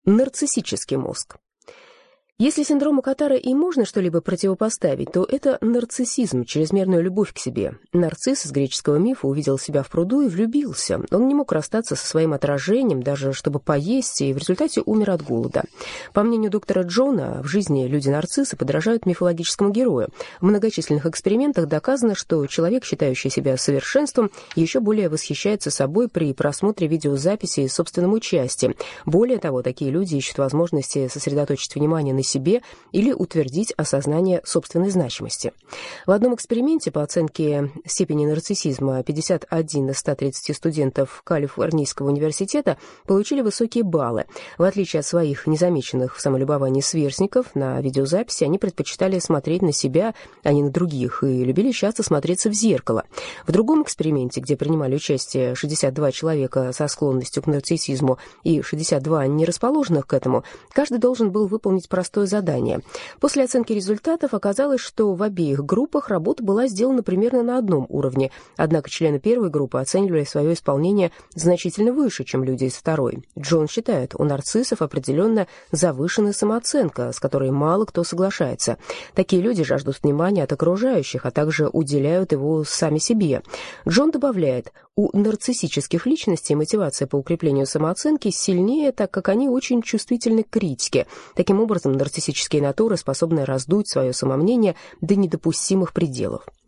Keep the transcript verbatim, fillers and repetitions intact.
Нарциссический мозг. Если синдрому Катара и можно что-либо противопоставить, то это нарциссизм, чрезмерную любовь к себе. Нарцисс из греческого мифа увидел себя в пруду и влюбился. Он не мог расстаться со своим отражением, даже чтобы поесть, и в результате умер от голода. По мнению доктора Джона, в жизни люди-нарциссы подражают мифологическому герою. В многочисленных экспериментах доказано, что человек, считающий себя совершенством, еще более восхищается собой при просмотре видеозаписи с собственным участием. Более того, такие люди ищут возможности сосредоточить внимание на себе или утвердить осознание собственной значимости. В одном эксперименте по оценке степени нарциссизма пятьдесят один из ста тридцати студентов Калифорнийского университета получили высокие баллы. В отличие от своих незамеченных в самолюбовании сверстников, на видеозаписи они предпочитали смотреть на себя, а не на других, и любили часто смотреться в зеркало. В другом эксперименте, где принимали участие шестьдесят два человека со склонностью к нарциссизму и шестьдесят два не расположенных к этому, каждый должен был выполнить простой задание. После оценки результатов оказалось, что в обеих группах работа была сделана примерно на одном уровне, однако члены первой группы оценивали свое исполнение значительно выше, чем люди из второй. Джон считает, у нарциссов определенно завышенная самооценка, с которой мало кто соглашается. Такие люди жаждут внимания от окружающих, а также уделяют его сами себе. Джон добавляет, у нарциссических личностей мотивация по укреплению самооценки сильнее, так как они очень чувствительны к критике. Таким образом, нарциссические натуры способны раздуть свое самомнение до недопустимых пределов.